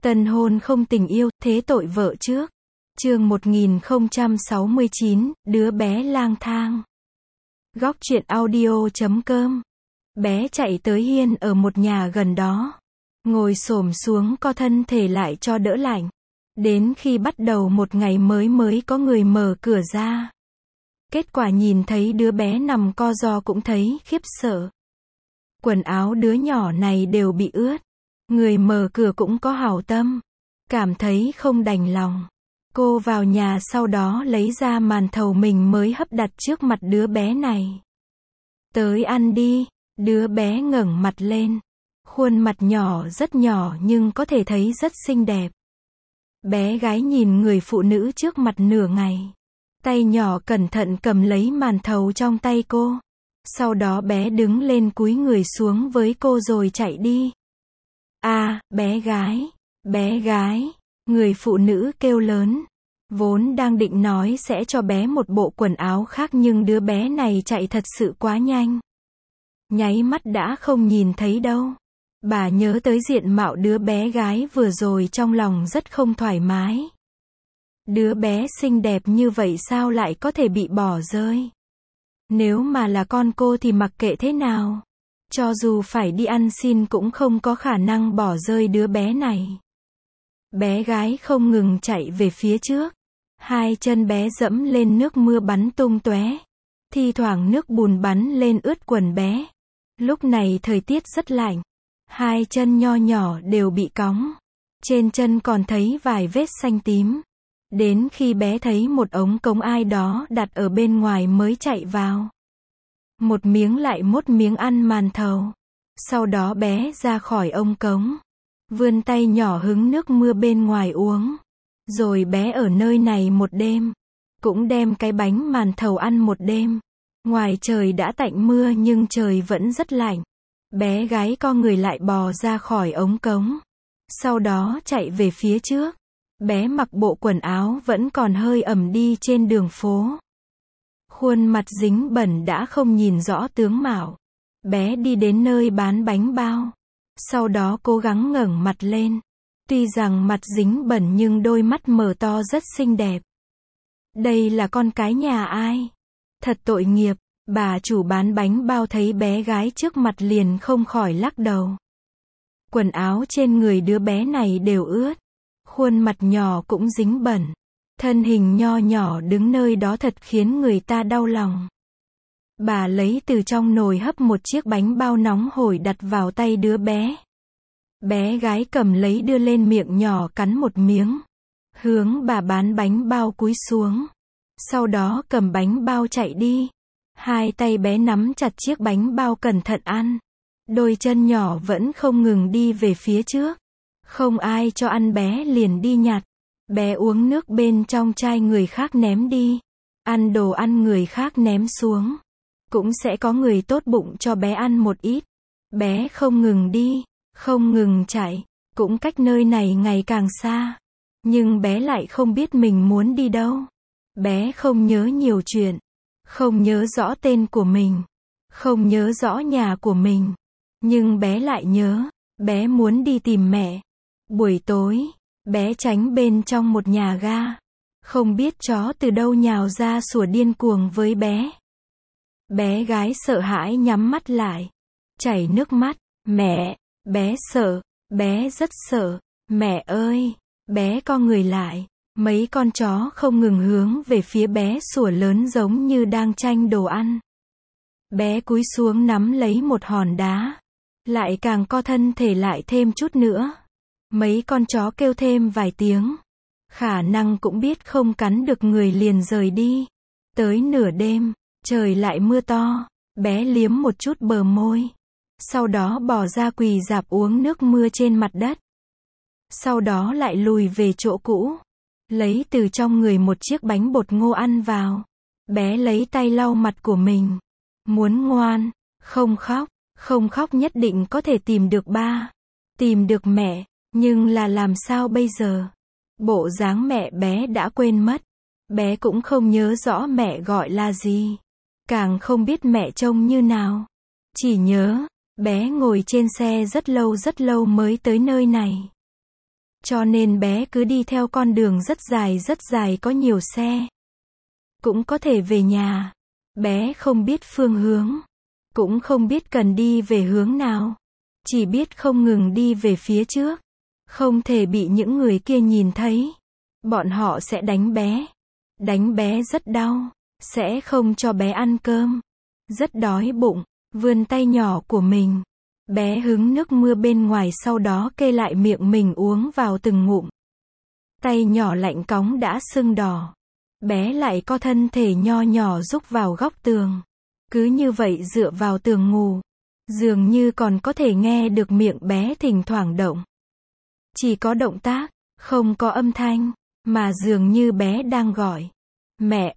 Tân hôn không tình yêu, thế tội vợ trước. Chương 1069, đứa bé lang thang. Góc truyện audio.com. Bé chạy tới hiên ở một nhà gần đó. Ngồi xổm xuống co thân thể lại cho đỡ lạnh. Đến khi bắt đầu một ngày mới có người mở cửa ra. Kết quả nhìn thấy đứa bé nằm co ro cũng thấy khiếp sợ. Quần áo đứa nhỏ này đều bị ướt. Người mở cửa cũng có hảo tâm. Cảm thấy không đành lòng. Cô vào nhà sau đó lấy ra màn thầu mình mới hấp đặt trước mặt đứa bé này. Tới ăn đi, đứa bé ngẩng mặt lên. Khuôn mặt nhỏ rất nhỏ nhưng có thể thấy rất xinh đẹp. Bé gái nhìn người phụ nữ trước mặt nửa ngày. Tay nhỏ cẩn thận cầm lấy màn thầu trong tay cô. Sau đó bé đứng lên cúi người xuống với cô rồi chạy đi. À, bé gái, người phụ nữ kêu lớn. Vốn đang định nói sẽ cho bé một bộ quần áo khác nhưng đứa bé này chạy thật sự quá nhanh. Nháy mắt đã không nhìn thấy đâu. Bà nhớ tới diện mạo đứa bé gái vừa rồi trong lòng rất không thoải mái. Đứa bé xinh đẹp như vậy sao lại có thể bị bỏ rơi? Nếu mà là con cô thì mặc kệ thế nào. Cho dù phải đi ăn xin cũng không có khả năng bỏ rơi đứa bé này. Bé gái không ngừng chạy về phía trước. Hai chân bé dẫm lên nước mưa bắn tung tóe. Thi thoảng nước bùn bắn lên ướt quần bé. Lúc này thời tiết rất lạnh. Hai chân nho nhỏ đều bị cóng. Trên chân còn thấy vài vết xanh tím. Đến khi bé thấy một ống cống ai đó đặt ở bên ngoài mới chạy vào. Một miếng lại một miếng ăn màn thầu. Sau đó bé ra khỏi ống cống. Vươn tay nhỏ hứng nước mưa bên ngoài uống. Rồi bé ở nơi này một đêm. Cũng đem cái bánh màn thầu ăn một đêm. Ngoài trời đã tạnh mưa nhưng trời vẫn rất lạnh. Bé gái co người lại bò ra khỏi ống cống. Sau đó chạy về phía trước. Bé mặc bộ quần áo vẫn còn hơi ẩm đi trên đường phố. Khuôn mặt dính bẩn đã không nhìn rõ tướng mạo. Bé đi đến nơi bán bánh bao. Sau đó cố gắng ngẩng mặt lên. Tuy rằng mặt dính bẩn nhưng đôi mắt mở to rất xinh đẹp. Đây là con cái nhà ai? Thật tội nghiệp. Bà chủ bán bánh bao thấy bé gái trước mặt liền không khỏi lắc đầu. Quần áo trên người đứa bé này đều ướt. Khuôn mặt nhỏ cũng dính bẩn. Thân hình nho nhỏ đứng nơi đó thật khiến người ta đau lòng. Bà lấy từ trong nồi hấp một chiếc bánh bao nóng hổi đặt vào tay đứa bé. Bé gái cầm lấy đưa lên miệng nhỏ cắn một miếng. Hướng bà bán bánh bao cúi xuống. Sau đó cầm bánh bao chạy đi. Hai tay bé nắm chặt chiếc bánh bao cẩn thận ăn. Đôi chân nhỏ vẫn không ngừng đi về phía trước. Không ai cho ăn bé liền đi nhặt. Bé uống nước bên trong chai người khác ném đi. Ăn đồ ăn người khác ném xuống. Cũng sẽ có người tốt bụng cho bé ăn một ít. Bé không ngừng đi, không ngừng chạy. Cũng cách nơi này ngày càng xa. Nhưng bé lại không biết mình muốn đi đâu. Bé không nhớ nhiều chuyện. Không nhớ rõ tên của mình. Không nhớ rõ nhà của mình. Nhưng bé lại nhớ. Bé muốn đi tìm mẹ. Buổi tối, bé tránh bên trong một nhà ga. Không biết chó từ đâu nhào ra sủa điên cuồng với bé. Bé gái sợ hãi nhắm mắt lại. Chảy nước mắt. Mẹ, bé sợ. Bé rất sợ. Mẹ ơi, bé co người lại. Mấy con chó không ngừng hướng về phía bé sủa lớn giống như đang tranh đồ ăn. Bé cúi xuống nắm lấy một hòn đá. Lại càng co thân thể lại thêm chút nữa. Mấy con chó kêu thêm vài tiếng. Khả năng cũng biết không cắn được người liền rời đi. Tới nửa đêm, trời lại mưa to. Bé liếm một chút bờ môi. Sau đó bỏ ra quỳ rạp uống nước mưa trên mặt đất. Sau đó lại lùi về chỗ cũ. Lấy từ trong người một chiếc bánh bột ngô ăn vào. Bé lấy tay lau mặt của mình. Muốn ngoan, không khóc nhất định có thể tìm được ba. Tìm được mẹ. Nhưng là làm sao bây giờ? Bộ dáng mẹ bé đã quên mất. Bé cũng không nhớ rõ mẹ gọi là gì. Càng không biết mẹ trông như nào. Chỉ nhớ, bé ngồi trên xe rất lâu mới tới nơi này. Cho nên bé cứ đi theo con đường rất dài có nhiều xe. Cũng có thể về nhà. Bé không biết phương hướng. Cũng không biết cần đi về hướng nào. Chỉ biết không ngừng đi về phía trước. Không thể bị những người kia nhìn thấy. Bọn họ sẽ đánh bé. Đánh bé rất đau. Sẽ không cho bé ăn cơm. Rất đói bụng. Vươn tay nhỏ của mình. Bé hứng nước mưa bên ngoài sau đó kê lại miệng mình uống vào từng ngụm. Tay nhỏ lạnh cóng đã sưng đỏ. Bé lại co thân thể nho nhỏ rúc vào góc tường. Cứ như vậy dựa vào tường ngủ. Dường như còn có thể nghe được miệng bé thỉnh thoảng động. Chỉ có động tác, không có âm thanh, mà dường như bé đang gọi. Mẹ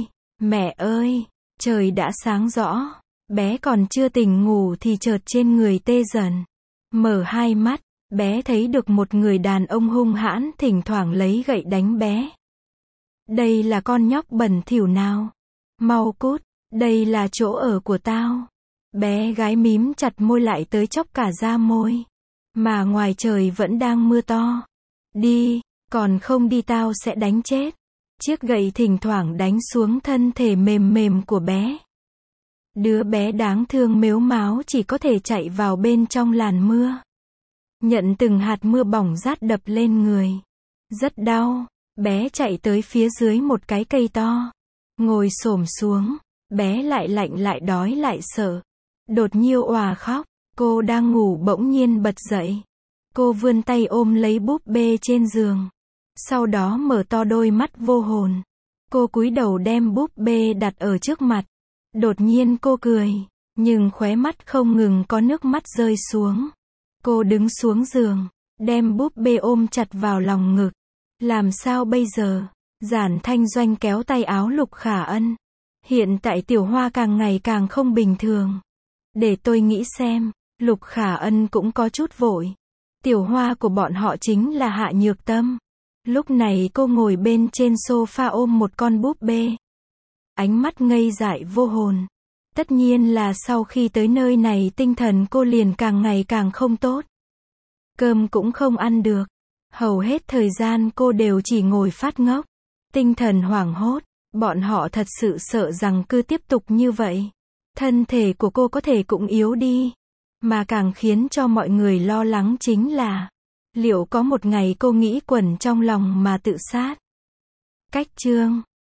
ơi, trời đã sáng rõ. Bé còn chưa tỉnh ngủ thì chợt trên người tê dần. Mở hai mắt, bé thấy được một người đàn ông hung hãn thỉnh thoảng lấy gậy đánh bé. Đây là con nhóc bẩn thỉu nào? Mau cút, đây là chỗ ở của tao. Bé gái mím chặt môi lại tới chóc cả da môi. Mà ngoài trời vẫn đang mưa to. Đi, còn không đi tao sẽ đánh chết. Chiếc gậy thỉnh thoảng đánh xuống thân thể mềm của bé. Đứa bé đáng thương mếu máo chỉ có thể chạy vào bên trong làn mưa. Nhận từng hạt mưa bỏng rát đập lên người. Rất đau, bé chạy tới phía dưới một cái cây to. Ngồi xổm xuống, bé lại lạnh lại đói lại sợ. Đột nhiên òa khóc, cô đang ngủ bỗng nhiên bật dậy. Cô vươn tay ôm lấy búp bê trên giường. Sau đó mở to đôi mắt vô hồn. Cô cúi đầu đem búp bê đặt ở trước mặt. Đột nhiên cô cười, nhưng khóe mắt không ngừng có nước mắt rơi xuống. Cô đứng xuống giường, đem búp bê ôm chặt vào lòng ngực. Làm sao bây giờ? Giản Thanh Doanh kéo tay áo Lục Khả Ân. Hiện tại Tiểu Hoa càng ngày càng không bình thường. Để tôi nghĩ xem. Lục Khả Ân cũng có chút vội. Tiểu Hoa của bọn họ chính là Hạ Nhược Tâm. Lúc này cô ngồi bên trên sofa ôm một con búp bê. Ánh mắt ngây dại vô hồn. Tất nhiên là sau khi tới nơi này tinh thần cô liền càng ngày càng không tốt. Cơm cũng không ăn được. Hầu hết thời gian cô đều chỉ ngồi phát ngốc. Tinh thần hoảng hốt. Bọn họ thật sự sợ rằng cứ tiếp tục như vậy. Thân thể của cô có thể cũng yếu đi. Mà càng khiến cho mọi người lo lắng chính là liệu có một ngày cô nghĩ quẩn trong lòng mà tự sát. Cách chương